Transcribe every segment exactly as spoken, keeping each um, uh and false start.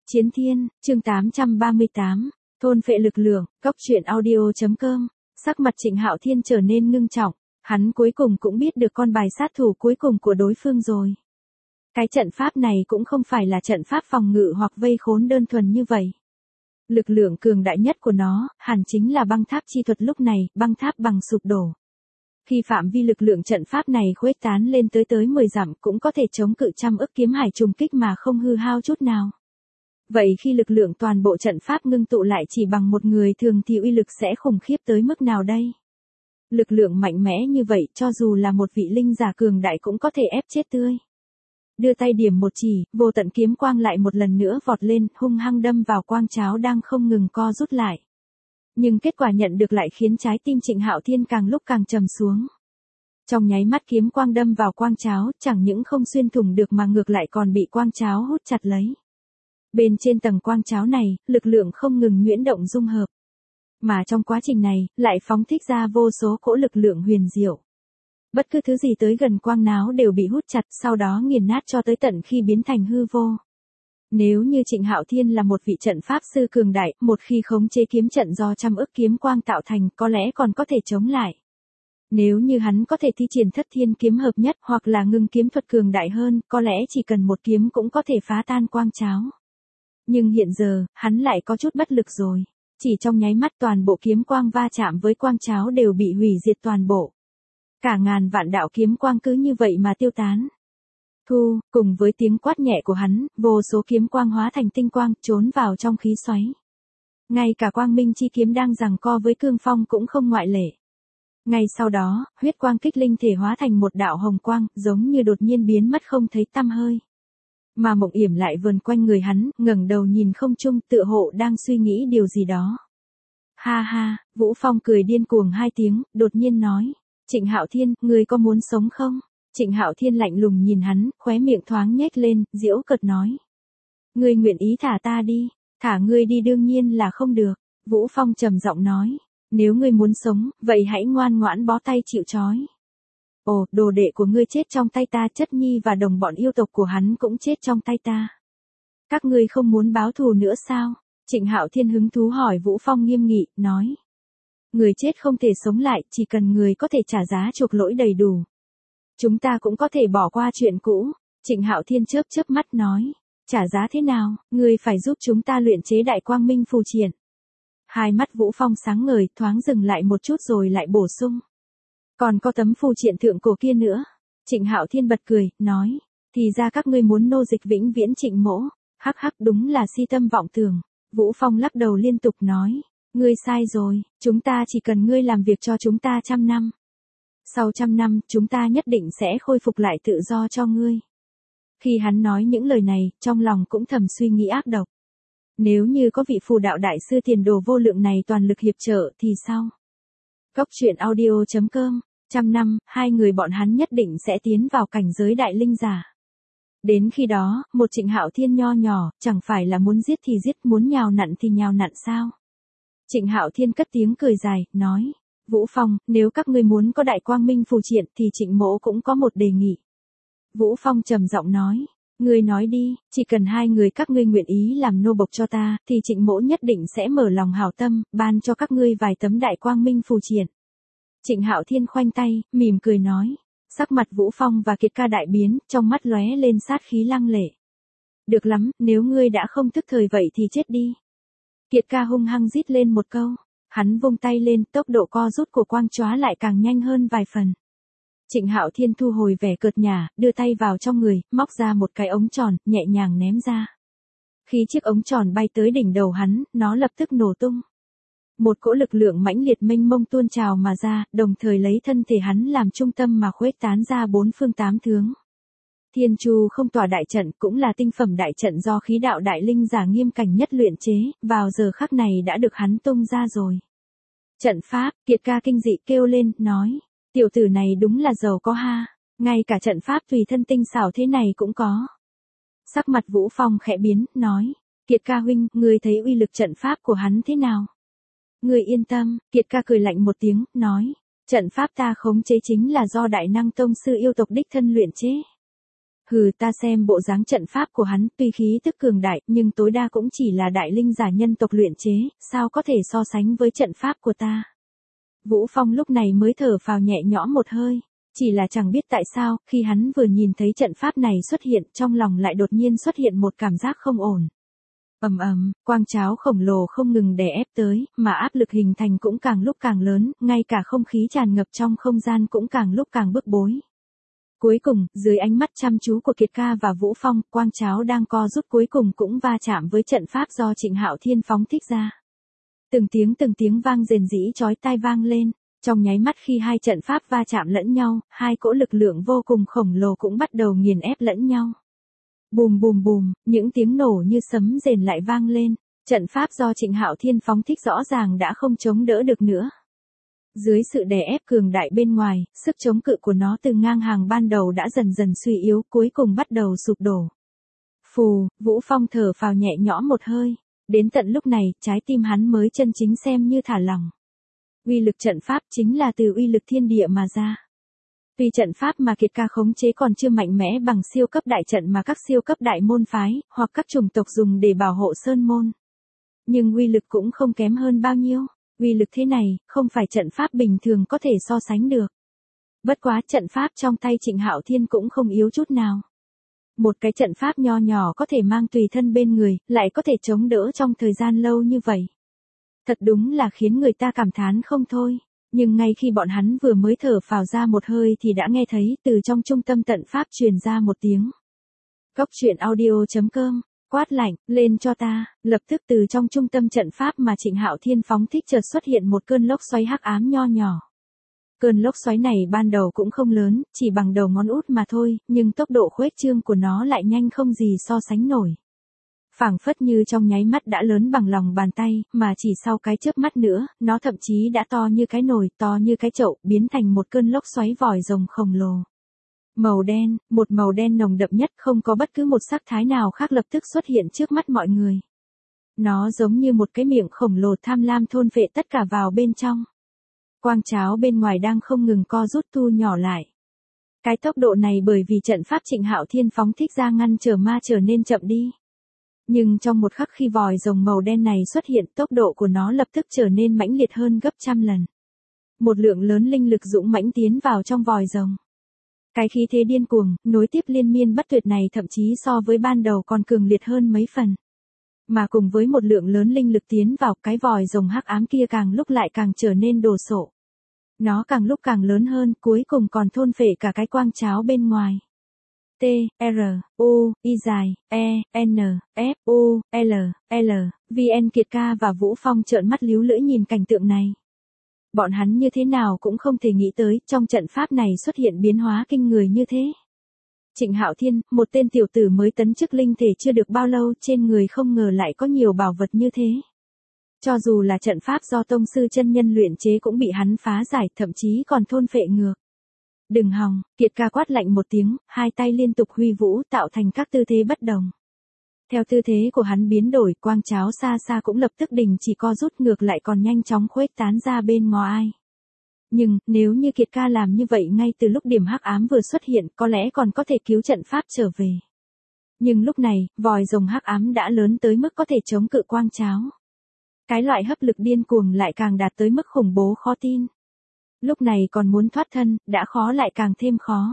Chiến Thiên, chương tám trăm ba mươi tám, thôn phệ lực lượng, cốc truyện audio.com, sắc mặt Trịnh Hạo Thiên trở nên ngưng trọng, hắn cuối cùng cũng biết được con bài sát thủ cuối cùng của đối phương rồi. Cái trận pháp này cũng không phải là trận pháp phòng ngự hoặc vây khốn đơn thuần như vậy. Lực lượng cường đại nhất của nó, hẳn chính là băng tháp chi thuật lúc này, băng tháp bằng sụp đổ. Khi phạm vi lực lượng trận pháp này khuếch tán lên tới tới mười dặm cũng có thể chống cự trăm ức kiếm hải trùng kích mà không hư hao chút nào. Vậy khi lực lượng toàn bộ trận pháp ngưng tụ lại chỉ bằng một người thường thì uy lực sẽ khủng khiếp tới mức nào đây? Lực lượng mạnh mẽ như vậy cho dù là một vị linh giả cường đại cũng có thể ép chết tươi. Đưa tay điểm một chỉ, vô tận kiếm quang lại một lần nữa vọt lên, hung hăng đâm vào quang cháo đang không ngừng co rút lại. Nhưng kết quả nhận được lại khiến trái tim Trịnh Hạo Thiên càng lúc càng trầm xuống. Trong nháy mắt kiếm quang đâm vào quang cháo, chẳng những không xuyên thủng được mà ngược lại còn bị quang cháo hút chặt lấy. Bên trên tầng quang cháo này, lực lượng không ngừng nhuyễn động dung hợp. Mà trong quá trình này, lại phóng thích ra vô số cỗ lực lượng huyền diệu. Bất cứ thứ gì tới gần quang náo đều bị hút chặt, sau đó nghiền nát cho tới tận khi biến thành hư vô. Nếu như Trịnh Hạo Thiên là một vị trận pháp sư cường đại, một khi khống chế kiếm trận do trăm ức kiếm quang tạo thành, có lẽ còn có thể chống lại. Nếu như hắn có thể thi triển thất thiên kiếm hợp nhất hoặc là ngưng kiếm thuật cường đại hơn, có lẽ chỉ cần một kiếm cũng có thể phá tan quang cháo. Nhưng hiện giờ, hắn lại có chút bất lực rồi. Chỉ trong nháy mắt toàn bộ kiếm quang va chạm với quang cháo đều bị hủy diệt toàn bộ. Cả ngàn vạn đạo kiếm quang cứ như vậy mà tiêu tán. Thu, cùng với tiếng quát nhẹ của hắn, vô số kiếm quang hóa thành tinh quang, trốn vào trong khí xoáy. Ngay cả quang minh chi kiếm đang giằng co với cương phong cũng không ngoại lệ. Ngay sau đó, huyết quang kích linh thể hóa thành một đạo hồng quang, giống như đột nhiên biến mất không thấy tăm hơi. Mà Mộng Yểm lại vần quanh người hắn, ngẩng đầu nhìn không trung, tựa hộ đang suy nghĩ điều gì đó. Ha ha, Vũ Phong cười điên cuồng hai tiếng, đột nhiên nói, Trịnh Hạo Thiên, ngươi có muốn sống không? Trịnh Hạo Thiên lạnh lùng nhìn hắn, khóe miệng thoáng nhếch lên, giễu cợt nói. Ngươi nguyện ý thả ta đi, thả ngươi đi đương nhiên là không được. Vũ Phong trầm giọng nói, nếu ngươi muốn sống, vậy hãy ngoan ngoãn bó tay chịu trói. Ồ, đồ đệ của ngươi chết trong tay ta, Chất Nhi và đồng bọn yêu tộc của hắn cũng chết trong tay ta. Các ngươi không muốn báo thù nữa sao? Trịnh Hạo Thiên hứng thú hỏi Vũ Phong nghiêm nghị, nói. Người chết không thể sống lại, chỉ cần người có thể trả giá chuộc lỗi đầy đủ. Chúng ta cũng có thể bỏ qua chuyện cũ. Trịnh Hạo Thiên chớp chớp mắt nói. Trả giá thế nào, ngươi phải giúp chúng ta luyện chế đại quang minh phù triện. Hai mắt Vũ Phong sáng ngời, thoáng dừng lại một chút rồi lại bổ sung. Còn có tấm phù triện thượng cổ kia nữa. Trịnh Hạo Thiên bật cười, nói. Thì ra các ngươi muốn nô dịch vĩnh viễn Trịnh mỗ. Hắc hắc, đúng là si tâm vọng tưởng. Vũ Phong lắc đầu liên tục nói. Ngươi sai rồi, chúng ta chỉ cần ngươi làm việc cho chúng ta trăm năm. Sau trăm năm, chúng ta nhất định sẽ khôi phục lại tự do cho ngươi. Khi hắn nói những lời này, trong lòng cũng thầm suy nghĩ ác độc. Nếu như có vị phù đạo đại sư tiền đồ vô lượng này toàn lực hiệp trợ thì sao? Cốc truyện audio.com, trăm năm, hai người bọn hắn nhất định sẽ tiến vào cảnh giới đại linh giả. Đến khi đó, một Trịnh Hạo Thiên nho nhỏ, chẳng phải là muốn giết thì giết, muốn nhào nặn thì nhào nặn sao? Trịnh Hạo Thiên cất tiếng cười dài, nói. Vũ Phong, nếu các ngươi muốn có đại quang minh phù triện thì Trịnh mỗ cũng có một đề nghị. Vũ Phong trầm giọng nói. Ngươi nói đi, chỉ cần hai người các ngươi nguyện ý làm nô bộc cho ta, thì Trịnh mỗ nhất định sẽ mở lòng hảo tâm, ban cho các ngươi vài tấm đại quang minh phù triện. Trịnh Hạo Thiên khoanh tay, mỉm cười nói. Sắc mặt Vũ Phong và Kiệt Ca đại biến, trong mắt lóe lên sát khí lăng lệ. Được lắm, nếu ngươi đã không thức thời vậy thì chết đi. Kiệt Ca hung hăng rít lên một câu. Hắn vung tay lên, tốc độ co rút của quang chóa lại càng nhanh hơn vài phần. Trịnh Hạo Thiên thu hồi vẻ cợt nhả, đưa tay vào trong người, móc ra một cái ống tròn, nhẹ nhàng ném ra. Khi chiếc ống tròn bay tới đỉnh đầu hắn, nó lập tức nổ tung. Một cỗ lực lượng mãnh liệt mênh mông tuôn trào mà ra, đồng thời lấy thân thể hắn làm trung tâm mà khuếch tán ra bốn phương tám hướng. Thiên Chu không tỏa đại trận cũng là tinh phẩm đại trận do khí đạo đại linh giả nghiêm cảnh nhất luyện chế, vào giờ khắc này đã được hắn tung ra rồi. Trận pháp, Kiệt Ca kinh dị kêu lên, nói. Tiểu tử này đúng là giàu có ha, ngay cả trận pháp tùy thân tinh xảo thế này cũng có. Sắc mặt Vũ Phong khẽ biến, nói. Kiệt Ca huynh, ngươi thấy uy lực trận pháp của hắn thế nào? Ngươi yên tâm, Kiệt Ca cười lạnh một tiếng, nói. Trận pháp ta khống chế chính là do đại năng tông sư yêu tộc đích thân luyện chế. Hừ, ta xem bộ dáng trận pháp của hắn, tuy khí tức cường đại, nhưng tối đa cũng chỉ là đại linh giả nhân tộc luyện chế, sao có thể so sánh với trận pháp của ta. Vũ Phong lúc này mới thở phào nhẹ nhõm một hơi, chỉ là chẳng biết tại sao, khi hắn vừa nhìn thấy trận pháp này xuất hiện, trong lòng lại đột nhiên xuất hiện một cảm giác không ổn. Ầm ầm, quang cháo khổng lồ không ngừng đè ép tới, mà áp lực hình thành cũng càng lúc càng lớn, ngay cả không khí tràn ngập trong không gian cũng càng lúc càng bức bối. Cuối cùng, dưới ánh mắt chăm chú của Kiệt Ca và Vũ Phong, quang cháo đang co rút cuối cùng cũng va chạm với trận pháp do Trịnh Hạo Thiên phóng thích ra. Từng tiếng từng tiếng vang rền rĩ chói tai vang lên, trong nháy mắt khi hai trận pháp va chạm lẫn nhau, hai cỗ lực lượng vô cùng khổng lồ cũng bắt đầu nghiền ép lẫn nhau. Bùm bùm bùm, những tiếng nổ như sấm rền lại vang lên, trận pháp do Trịnh Hạo Thiên phóng thích rõ ràng đã không chống đỡ được nữa. Dưới sự đè ép cường đại bên ngoài, sức chống cự của nó từ ngang hàng ban đầu đã dần dần suy yếu, cuối cùng bắt đầu sụp đổ. Phù, Vũ Phong thở phào nhẹ nhõm một hơi, đến tận lúc này, trái tim hắn mới chân chính xem như thả lỏng. Uy lực trận pháp chính là từ uy lực thiên địa mà ra. Tuy trận pháp mà Kiệt Ca khống chế còn chưa mạnh mẽ bằng siêu cấp đại trận mà các siêu cấp đại môn phái, hoặc các chủng tộc dùng để bảo hộ sơn môn. Nhưng uy lực cũng không kém hơn bao nhiêu. Uy lực thế này, không phải trận pháp bình thường có thể so sánh được. Bất quá trận pháp trong tay Trịnh Hạo Thiên cũng không yếu chút nào. Một cái trận pháp nho nhỏ có thể mang tùy thân bên người, lại có thể chống đỡ trong thời gian lâu như vậy. Thật đúng là khiến người ta cảm thán không thôi. Nhưng ngay khi bọn hắn vừa mới thở phào ra một hơi thì đã nghe thấy từ trong trung tâm trận pháp truyền ra một tiếng. Cốc truyện audio chấm com, quát lạnh, lên cho ta, lập tức từ trong trung tâm trận pháp mà Trịnh Hạo Thiên phóng thích chợt xuất hiện một cơn lốc xoáy hắc ám nho nhỏ. Cơn lốc xoáy này ban đầu cũng không lớn, chỉ bằng đầu ngón út mà thôi, nhưng tốc độ khuếch trương của nó lại nhanh không gì so sánh nổi. Phảng phất như trong nháy mắt đã lớn bằng lòng bàn tay, mà chỉ sau cái chớp mắt nữa, nó thậm chí đã to như cái nồi, to như cái chậu, biến thành một cơn lốc xoáy vòi rồng khổng lồ. Màu đen, một màu đen nồng đậm nhất, không có bất cứ một sắc thái nào khác lập tức xuất hiện trước mắt mọi người. Nó giống như một cái miệng khổng lồ tham lam thôn phệ tất cả vào bên trong. Quang cháo bên ngoài đang không ngừng co rút thu nhỏ lại. Cái tốc độ này bởi vì trận pháp Trịnh Hạo Thiên phóng thích ra ngăn trở ma trở nên chậm đi. Nhưng trong một khắc khi vòi rồng màu đen này xuất hiện, tốc độ của nó lập tức trở nên mãnh liệt hơn gấp trăm lần. Một lượng lớn linh lực dũng mãnh tiến vào trong vòi rồng. Cái khí thế điên cuồng, nối tiếp liên miên bất tuyệt này thậm chí so với ban đầu còn cường liệt hơn mấy phần. Mà cùng với một lượng lớn linh lực tiến vào, cái vòi rồng hắc ám kia càng lúc lại càng trở nên đồ sộ. Nó càng lúc càng lớn hơn, cuối cùng còn thôn phệ cả cái quang cháo bên ngoài. T, R, U, I dài, E, N, F, U, L, L, V N Kiệt Ca và Vũ Phong trợn mắt líu lưỡi nhìn cảnh tượng này. Bọn hắn như thế nào cũng không thể nghĩ tới, trong trận pháp này xuất hiện biến hóa kinh người như thế. Trịnh Hạo Thiên, một tên tiểu tử mới tấn chức linh thể chưa được bao lâu, trên người không ngờ lại có nhiều bảo vật như thế. Cho dù là trận pháp do tông sư chân nhân luyện chế cũng bị hắn phá giải, thậm chí còn thôn phệ ngược. Đừng hòng, Kiệt Ca quát lạnh một tiếng, hai tay liên tục huy vũ tạo thành các tư thế bất đồng. Theo tư thế của hắn biến đổi, quang cháo xa xa cũng lập tức đình chỉ co rút, ngược lại còn nhanh chóng khuếch tán ra bên ngoài. Nhưng, nếu như Kiệt Ca làm như vậy ngay từ lúc điểm hắc ám vừa xuất hiện, có lẽ còn có thể cứu trận pháp trở về. Nhưng lúc này, vòi rồng hắc ám đã lớn tới mức có thể chống cự quang cháo. Cái loại hấp lực điên cuồng lại càng đạt tới mức khủng bố khó tin. Lúc này còn muốn thoát thân, đã khó lại càng thêm khó.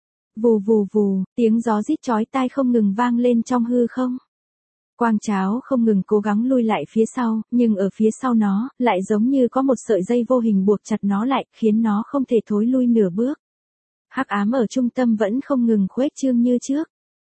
Vù vù vù, tiếng gió rít chói tai không ngừng vang lên trong hư không. Quang cháo không ngừng cố gắng lui lại phía sau, nhưng ở phía sau nó, lại giống như có một sợi dây vô hình buộc chặt nó lại, khiến nó không thể thối lui nửa bước. Hắc ám ở trung tâm vẫn không ngừng khuếch trương như trước.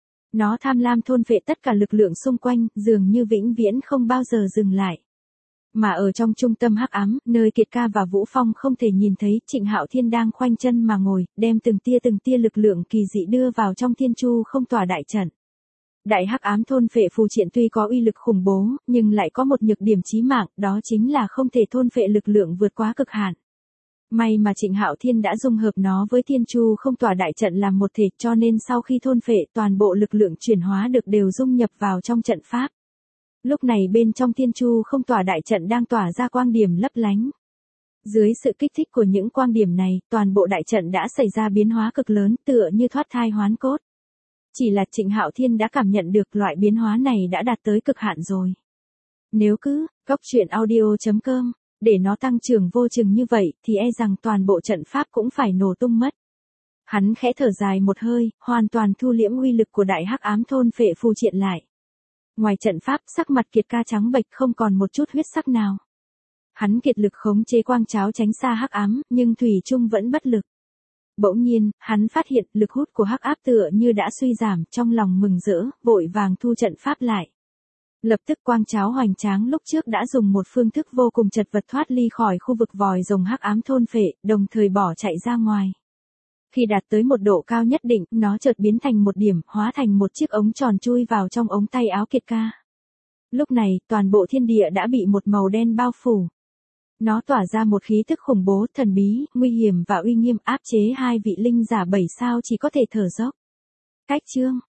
Nó tham lam thôn phệ tất cả lực lượng xung quanh, dường như vĩnh viễn không bao giờ dừng lại. Mà ở trong trung tâm hắc ám, nơi Kiệt Ca và Vũ Phong không thể nhìn thấy, Trịnh Hạo Thiên đang khoanh chân mà ngồi, đem từng tia từng tia lực lượng kỳ dị đưa vào trong thiên chu không tỏa đại trận. Đại hắc ám thôn phệ phù triện tuy có uy lực khủng bố, nhưng lại có một nhược điểm chí mạng, đó chính là không thể thôn phệ lực lượng vượt quá cực hạn. May mà Trịnh Hạo Thiên đã dung hợp nó với thiên chu không tỏa đại trận làm một thể, cho nên sau khi thôn phệ, toàn bộ lực lượng chuyển hóa được đều dung nhập vào trong trận pháp. Lúc này bên trong thiên chu không tỏa đại trận đang tỏa ra quang điểm lấp lánh. Dưới sự kích thích của những quang điểm này, toàn bộ đại trận đã xảy ra biến hóa cực lớn, tựa như thoát thai hoán cốt. Chỉ là Trịnh Hạo Thiên đã cảm nhận được loại biến hóa này đã đạt tới cực hạn rồi. Nếu cứ, góc truyện audio.com, để nó tăng trưởng vô chừng như vậy thì e rằng toàn bộ trận pháp cũng phải nổ tung mất. Hắn khẽ thở dài một hơi, hoàn toàn thu liễm uy lực của đại hắc ám thôn phệ phù triện lại. Ngoài trận pháp, sắc mặt Kiệt ca trắng bệch không còn một chút huyết sắc nào. Hắn kiệt lực khống chế quang cháo tránh xa hắc ám, nhưng thủy chung vẫn bất lực. Bỗng nhiên, hắn phát hiện lực hút của hắc áp tựa như đã suy giảm, trong lòng mừng rỡ, vội vàng thu trận pháp lại. Lập tức quang cháo hoành tráng lúc trước đã dùng một phương thức vô cùng chật vật thoát ly khỏi khu vực vòi rồng hắc ám thôn phệ, đồng thời bỏ chạy ra ngoài. Khi đạt tới một độ cao nhất định, nó chợt biến thành một điểm, hóa thành một chiếc ống tròn chui vào trong ống tay áo Kiệt ca. Lúc này, toàn bộ thiên địa đã bị một màu đen bao phủ. Nó tỏa ra một khí tức khủng bố, thần bí, nguy hiểm và uy nghiêm, áp chế hai vị linh giả bảy sao chỉ có thể thở dốc. Cách chương